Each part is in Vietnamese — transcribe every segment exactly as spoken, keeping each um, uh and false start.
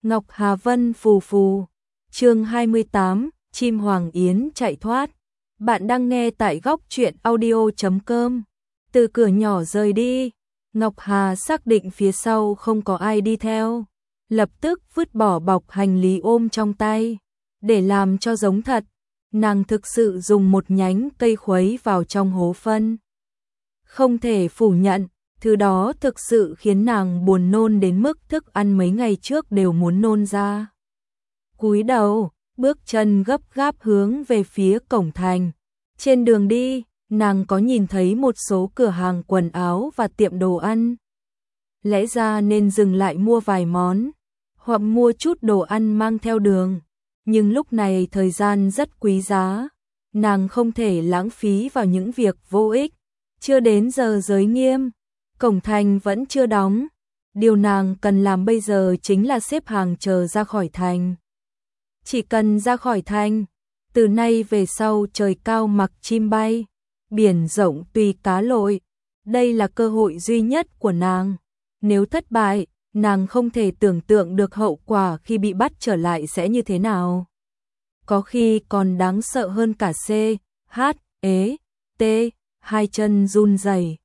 Ngọc Hà Vân phù phù. Chương hai mươi tám, chim hoàng yến chạy thoát. Bạn đang nghe tại góc truyện audio chấm com. Từ cửa nhỏ rời đi, Ngọc Hà xác định phía sau không có ai đi theo, lập tức vứt bỏ bọc hành lý ôm trong tay. Để làm cho giống thật, nàng thực sự dùng một nhánh cây khuấy vào trong hố phân. Không thể phủ nhận, thứ đó thực sự khiến nàng buồn nôn đến mức thức ăn mấy ngày trước đều muốn nôn ra. Cúi đầu, bước chân gấp gáp hướng về phía cổng thành. Trên đường đi, nàng có nhìn thấy một số cửa hàng quần áo và tiệm đồ ăn. Lẽ ra nên dừng lại mua vài món, hoặc mua chút đồ ăn mang theo đường. Nhưng lúc này thời gian rất quý giá, nàng không thể lãng phí vào những việc vô ích. Chưa đến giờ giới nghiêm, cổng thành vẫn chưa đóng. Điều nàng cần làm bây giờ chính là xếp hàng chờ ra khỏi thành. Chỉ cần ra khỏi thành, từ nay về sau trời cao mặc chim bay, biển rộng tùy cá lội. Đây là cơ hội duy nhất của nàng. Nếu thất bại, nàng không thể tưởng tượng được hậu quả khi bị bắt trở lại sẽ như thế nào. Có khi còn đáng sợ hơn cả C, H, E, T, hai chân run rẩy,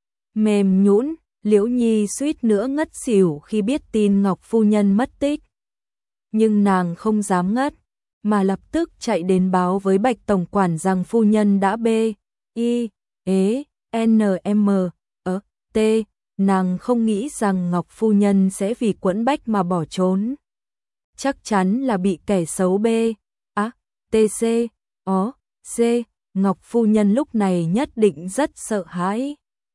mềm nhũn. Liễu Nhi suýt nữa ngất xỉu khi biết tin Ngọc phu nhân mất tích. Nhưng nàng không dám ngất, mà lập tức chạy đến báo với Bạch tổng quản rằng phu nhân đã B, I, E, N, M, ơ, T. Nàng không nghĩ rằng Ngọc phu nhân sẽ vì quẫn bách mà bỏ trốn. Chắc chắn là bị kẻ xấu B, A, T, C, O, C. Ngọc phu nhân lúc này nhất định rất sợ hãi.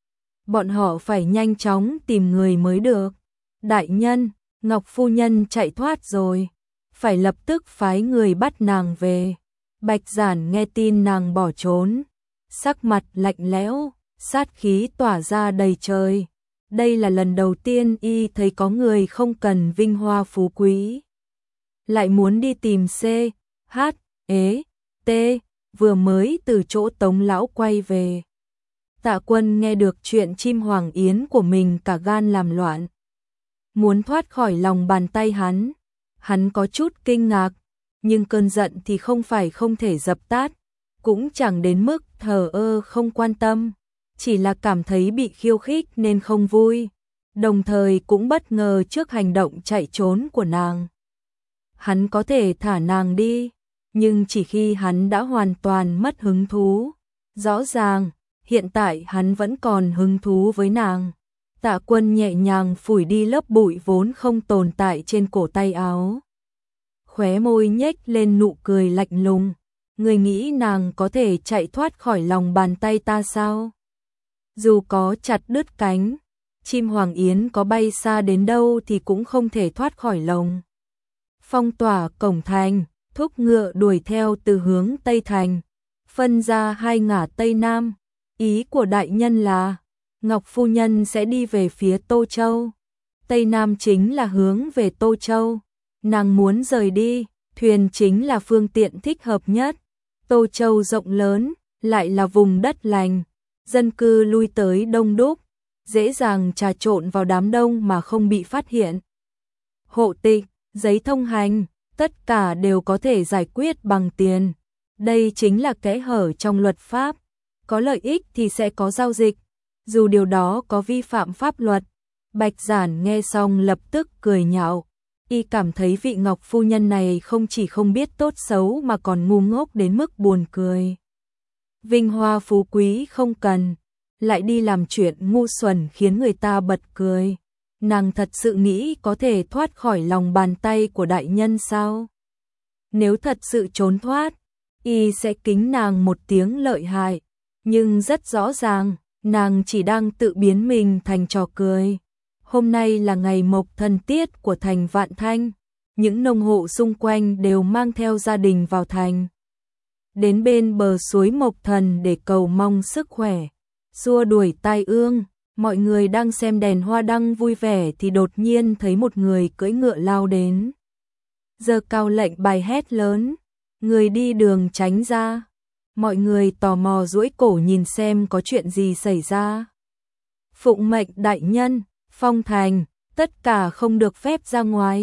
Bọn họ phải nhanh chóng tìm người mới được. Đại nhân, Ngọc phu nhân chạy thoát rồi, phải lập tức phái người bắt nàng về. Bạch Giản nghe tin nàng bỏ trốn, sắc mặt lạnh lẽo, sát khí tỏa ra đầy trời. Đây là lần đầu tiên y thấy có người không cần vinh hoa phú quý, lại muốn đi tìm C, H, E, T, vừa mới từ chỗ Tống lão quay về. Tạ Quân nghe được chuyện chim hoàng yến của mình cả gan làm loạn, muốn thoát khỏi lòng bàn tay hắn. Hắn có chút kinh ngạc, nhưng cơn giận thì không phải không thể dập tắt, cũng chẳng đến mức thờ ơ không quan tâm, chỉ là cảm thấy bị khiêu khích nên không vui, đồng thời cũng bất ngờ trước hành động chạy trốn của nàng. Hắn có thể thả nàng đi, nhưng chỉ khi hắn đã hoàn toàn mất hứng thú. Rõ ràng, hiện tại hắn vẫn còn hứng thú với nàng. Tạ Quân nhẹ nhàng phủi đi lớp bụi vốn không tồn tại trên cổ tay áo, khóe môi nhếch lên nụ cười lạnh lùng. Người nghĩ nàng có thể chạy thoát khỏi lòng bàn tay ta sao? Dù có chặt đứt cánh, chim hoàng yến có bay xa đến đâu thì cũng không thể thoát khỏi lồng. Phong tỏa cổng thành, thúc ngựa đuổi theo từ hướng Tây Thành, phân ra hai ngả Tây Nam. Ý của đại nhân là Ngọc phu nhân sẽ đi về phía Tô Châu. Tây Nam chính là hướng về Tô Châu. Nàng muốn rời đi, thuyền chính là phương tiện thích hợp nhất. Tô Châu rộng lớn, lại là vùng đất lành, dân cư lui tới đông đúc, dễ dàng trà trộn vào đám đông mà không bị phát hiện. Hộ tịch, giấy thông hành, tất cả đều có thể giải quyết bằng tiền. Đây chính là kẽ hở trong luật pháp. Có lợi ích thì sẽ có giao dịch, dù điều đó có vi phạm pháp luật. Bạch Giản nghe xong lập tức cười nhạo, y cảm thấy vị Ngọc phu nhân này không chỉ không biết tốt xấu mà còn ngu ngốc đến mức buồn cười. Vinh hoa phú quý không cần, lại đi làm chuyện ngu xuẩn khiến người ta bật cười. Nàng thật sự nghĩ có thể thoát khỏi lòng bàn tay của đại nhân sao? Nếu thật sự trốn thoát, y sẽ kính nàng một tiếng lợi hại. Nhưng rất rõ ràng, nàng chỉ đang tự biến mình thành trò cười. Hôm nay là ngày mộc thần tiết của thành Vạn Thanh, những nông hộ xung quanh đều mang theo gia đình vào thành. Đến bên bờ suối Mộc Thần để cầu mong sức khỏe, xua đuổi tai ương. Mọi người đang xem đèn hoa đăng vui vẻ thì đột nhiên thấy một người cưỡi ngựa lao đến. Giơ cao lệnh bài hét lớn, người đi đường tránh ra. Mọi người tò mò duỗi cổ nhìn xem có chuyện gì xảy ra. Phụng mệnh đại nhân, phong thành, tất cả không được phép ra ngoài.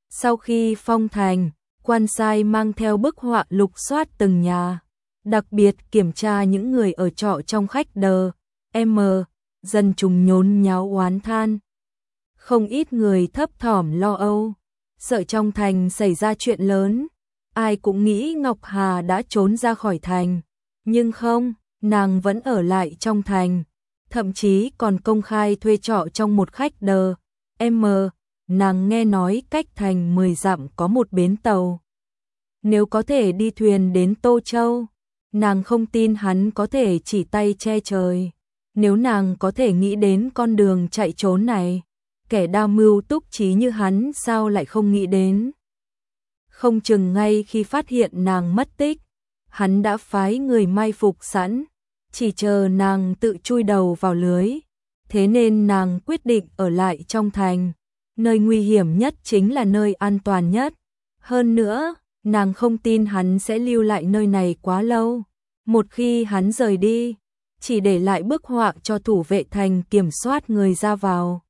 Sau khi phong thành, quan sai mang theo bức họa lục soát từng nhà, đặc biệt kiểm tra những người ở trọ trong khách đờ, M, dân chúng nhốn nháo oán than. Không ít người thấp thỏm lo âu, sợ trong thành xảy ra chuyện lớn. Ai cũng nghĩ Ngọc Hà đã trốn ra khỏi thành, nhưng không, nàng vẫn ở lại trong thành, thậm chí còn công khai thuê trọ trong một khách đờ, M, nàng nghe nói cách thành mười dặm có một bến tàu. Nếu có thể đi thuyền đến Tô Châu, nàng không tin hắn có thể chỉ tay che trời. Nếu nàng có thể nghĩ đến con đường chạy trốn này, kẻ đa mưu túc trí như hắn sao lại không nghĩ đến. Không chừng ngay khi phát hiện nàng mất tích, hắn đã phái người mai phục sẵn, chỉ chờ nàng tự chui đầu vào lưới. Thế nên nàng quyết định ở lại trong thành, nơi nguy hiểm nhất chính là nơi an toàn nhất. Hơn nữa, nàng không tin hắn sẽ lưu lại nơi này quá lâu. Một khi hắn rời đi, chỉ để lại bức họa cho thủ vệ thành kiểm soát người ra vào.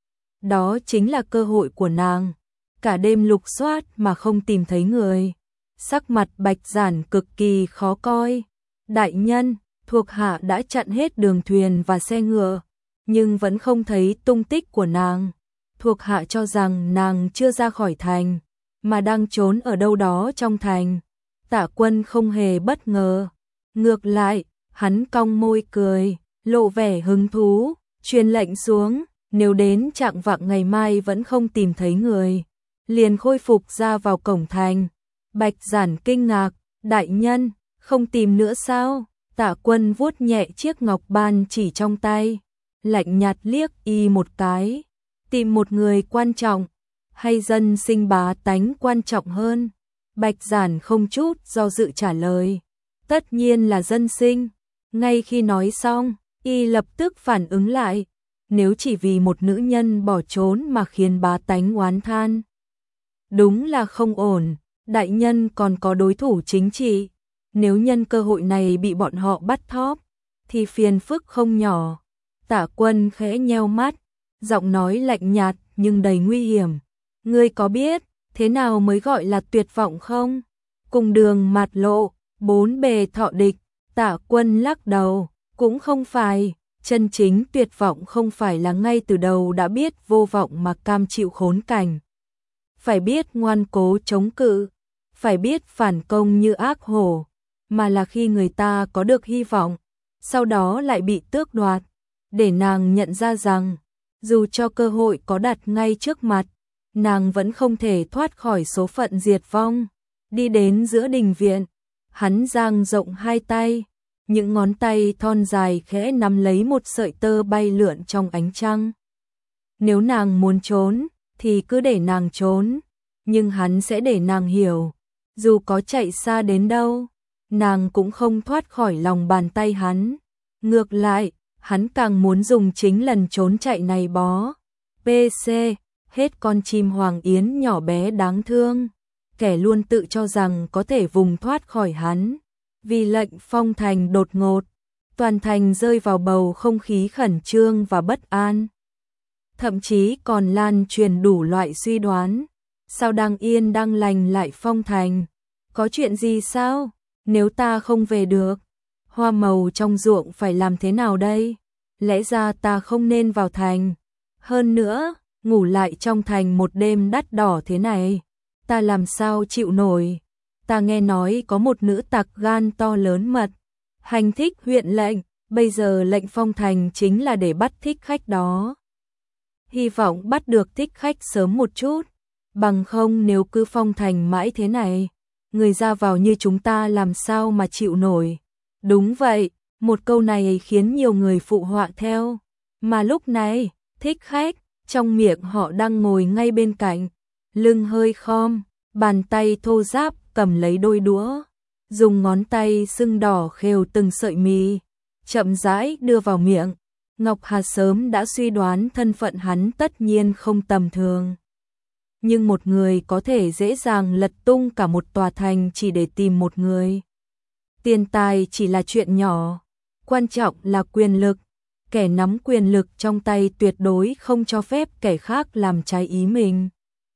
Đó chính là cơ hội của nàng. Cả đêm lục soát mà không tìm thấy người. Sắc mặt Bạch Giản cực kỳ khó coi. Đại nhân, thuộc hạ đã chặn hết đường thuyền và xe ngựa, nhưng vẫn không thấy tung tích của nàng. Thuộc hạ cho rằng nàng chưa ra khỏi thành, mà đang trốn ở đâu đó trong thành. Tạ Quân không hề bất ngờ. Ngược lại, hắn cong môi cười, lộ vẻ hứng thú, truyền lệnh xuống, nếu đến chạng vạng ngày mai vẫn không tìm thấy người, liền khôi phục ra vào cổng thành. Bạch Giản kinh ngạc, đại nhân, không tìm nữa sao? Tạ Quân vuốt nhẹ chiếc ngọc ban chỉ trong tay, lạnh nhạt liếc y một cái, tìm một người quan trọng, hay dân sinh bá tánh quan trọng hơn? Bạch Giản không chút do dự trả lời, tất nhiên là dân sinh. Ngay khi nói xong, y lập tức phản ứng lại, nếu chỉ vì một nữ nhân bỏ trốn mà khiến bá tánh oán than, đúng là không ổn. Đại nhân còn có đối thủ chính trị, nếu nhân cơ hội này bị bọn họ bắt thóp, thì phiền phức không nhỏ. Tạ Quân khẽ nheo mắt, giọng nói lạnh nhạt nhưng đầy nguy hiểm. Ngươi có biết thế nào mới gọi là tuyệt vọng không? Cùng đường mạt lộ, bốn bề thọ địch. Tạ Quân lắc đầu, cũng không phải. Chân chính tuyệt vọng không phải là ngay từ đầu đã biết vô vọng mà cam chịu khốn cảnh. Phải biết ngoan cố chống cự, phải biết phản công như ác hổ, mà là khi người ta có được hy vọng, sau đó lại bị tước đoạt. Để nàng nhận ra rằng, dù cho cơ hội có đặt ngay trước mặt, nàng vẫn không thể thoát khỏi số phận diệt vong. Đi đến giữa đình viện, hắn dang rộng hai tay, những ngón tay thon dài khẽ nắm lấy một sợi tơ bay lượn trong ánh trăng. Nếu nàng muốn trốn, thì cứ để nàng trốn, nhưng hắn sẽ để nàng hiểu, dù có chạy xa đến đâu, nàng cũng không thoát khỏi lòng bàn tay hắn. Ngược lại, hắn càng muốn dùng chính lần trốn chạy này bó. pê xê, hết con chim hoàng yến nhỏ bé đáng thương, kẻ luôn tự cho rằng có thể vùng thoát khỏi hắn. Vì lệnh phong thành đột ngột, toàn thành rơi vào bầu không khí khẩn trương và bất an. Thậm chí còn lan truyền đủ loại suy đoán. Sao đang yên đang lành lại phong thành? Có chuyện gì sao? Nếu ta không về được, hoa màu trong ruộng phải làm thế nào đây? Lẽ ra ta không nên vào thành. Hơn nữa, ngủ lại trong thành một đêm đắt đỏ thế này, ta làm sao chịu nổi? Ta nghe nói có một nữ tặc gan to lớn mật, hành thích huyện lệnh, bây giờ lệnh phong thành chính là để bắt thích khách đó. Hy vọng bắt được thích khách sớm một chút, bằng không nếu cứ phong thành mãi thế này, người ra vào như chúng ta làm sao mà chịu nổi. Đúng vậy, một câu này khiến nhiều người phụ họa theo, mà lúc này, thích khách, trong miệng họ đang ngồi ngay bên cạnh, lưng hơi khom, bàn tay thô ráp cầm lấy đôi đũa, dùng ngón tay sưng đỏ khều từng sợi mì, chậm rãi đưa vào miệng. Ngọc Hà sớm đã suy đoán thân phận hắn tất nhiên không tầm thường. Nhưng một người có thể dễ dàng lật tung cả một tòa thành chỉ để tìm một người. Tiền tài chỉ là chuyện nhỏ, quan trọng là quyền lực. Kẻ nắm quyền lực trong tay tuyệt đối không cho phép kẻ khác làm trái ý mình.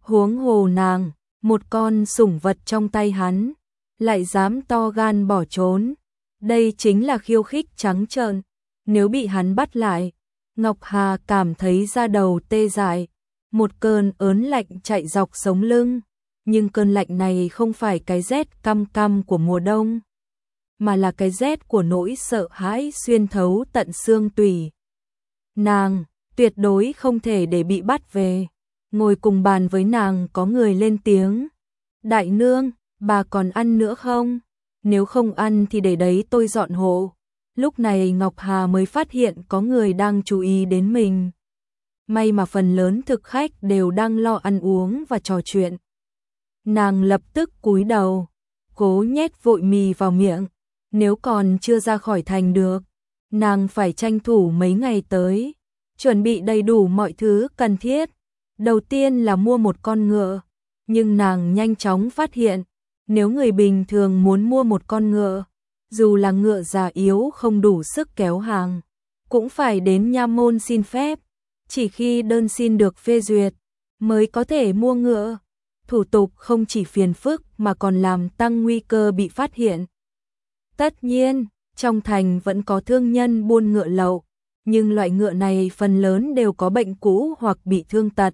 Huống hồ nàng, một con sủng vật trong tay hắn, lại dám to gan bỏ trốn. Đây chính là khiêu khích trắng trợn. Nếu bị hắn bắt lại, Ngọc Hà cảm thấy da đầu tê dại, một cơn ớn lạnh chạy dọc sống lưng. Nhưng cơn lạnh này không phải cái rét căm căm của mùa đông, mà là cái rét của nỗi sợ hãi xuyên thấu tận xương tủy. Nàng tuyệt đối không thể để bị bắt về. Ngồi cùng bàn với nàng có người lên tiếng. Đại nương, bà còn ăn nữa không? Nếu không ăn thì để đấy tôi dọn hộ. Lúc này Ngọc Hà mới phát hiện có người đang chú ý đến mình. May mà phần lớn thực khách đều đang lo ăn uống và trò chuyện. Nàng lập tức cúi đầu, cố nhét vội mì vào miệng. Nếu còn chưa ra khỏi thành được, nàng phải tranh thủ mấy ngày tới, chuẩn bị đầy đủ mọi thứ cần thiết. Đầu tiên là mua một con ngựa, nhưng nàng nhanh chóng phát hiện, nếu người bình thường muốn mua một con ngựa, dù là ngựa già yếu không đủ sức kéo hàng, cũng phải đến nha môn xin phép, chỉ khi đơn xin được phê duyệt mới có thể mua ngựa. Thủ tục không chỉ phiền phức mà còn làm tăng nguy cơ bị phát hiện. Tất nhiên, trong thành vẫn có thương nhân buôn ngựa lậu, nhưng loại ngựa này phần lớn đều có bệnh cũ hoặc bị thương tật,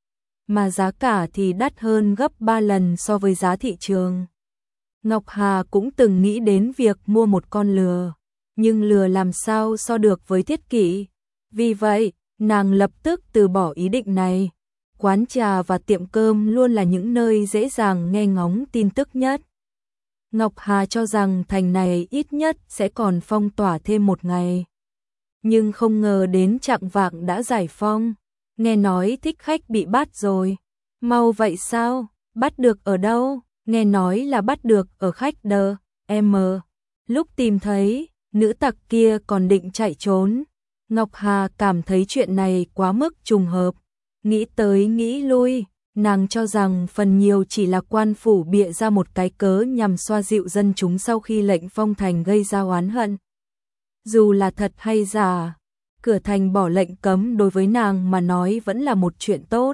mà giá cả thì đắt hơn gấp ba lần so với giá thị trường. Ngọc Hà cũng từng nghĩ đến việc mua một con lừa, nhưng lừa làm sao so được với thiết kỷ. Vì vậy, nàng lập tức từ bỏ ý định này. Quán trà và tiệm cơm luôn là những nơi dễ dàng nghe ngóng tin tức nhất. Ngọc Hà cho rằng thành này ít nhất sẽ còn phong tỏa thêm một ngày. Nhưng không ngờ đến chạng vạng đã giải phong. Nghe nói thích khách bị bắt rồi. Mau vậy sao? Bắt được ở đâu? Nghe nói là bắt được ở khách đờ, em. Lúc tìm thấy, nữ tặc kia còn định chạy trốn. Ngọc Hà cảm thấy chuyện này quá mức trùng hợp. Nghĩ tới nghĩ lui, nàng cho rằng phần nhiều chỉ là quan phủ bịa ra một cái cớ nhằm xoa dịu dân chúng sau khi lệnh phong thành gây ra oán hận. Dù là thật hay giả, cửa thành bỏ lệnh cấm đối với nàng mà nói vẫn là một chuyện tốt.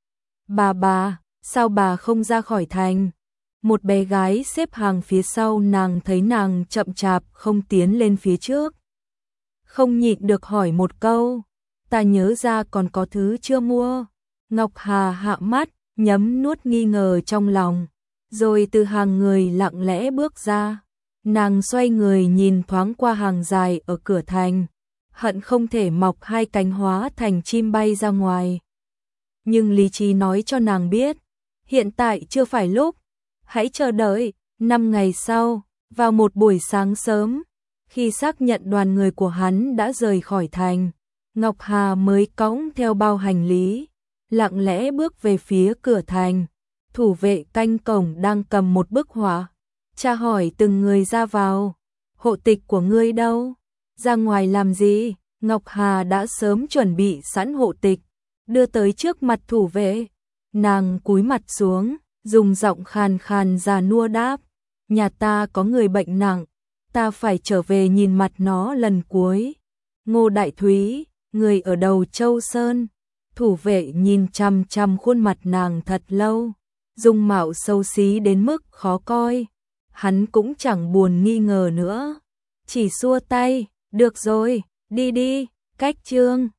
Bà bà, sao bà không ra khỏi thành? Một bé gái xếp hàng phía sau nàng thấy nàng chậm chạp không tiến lên phía trước. Không nhịn được hỏi một câu. Ta nhớ ra còn có thứ chưa mua. Ngọc Hà hạ mắt, nhấm nuốt nghi ngờ trong lòng, rồi từ hàng người lặng lẽ bước ra. Nàng xoay người nhìn thoáng qua hàng dài ở cửa thành, hận không thể mọc hai cánh hóa thành chim bay ra ngoài. Nhưng lý trí nói cho nàng biết, hiện tại chưa phải lúc, hãy chờ đợi. Năm ngày sau, vào một buổi sáng sớm, khi xác nhận đoàn người của hắn đã rời khỏi thành, Ngọc Hà mới cõng theo bao hành lý, lặng lẽ bước về phía cửa thành. Thủ vệ canh cổng đang cầm một bức họa, tra hỏi từng người ra vào. Hộ tịch của ngươi đâu? Ra ngoài làm gì? Ngọc Hà đã sớm chuẩn bị sẵn hộ tịch, đưa tới trước mặt thủ vệ. Nàng cúi mặt xuống, dùng giọng khàn khàn già nua đáp, nhà ta có người bệnh nặng, ta phải trở về nhìn mặt nó lần cuối. Ngô Đại Thúy, người ở Đầu Châu Sơn. Thủ vệ nhìn chằm chằm khuôn mặt nàng thật lâu, dung mạo xấu xí đến mức khó coi. Hắn cũng chẳng buồn nghi ngờ nữa, chỉ xua tay, được rồi, đi đi. Cách chương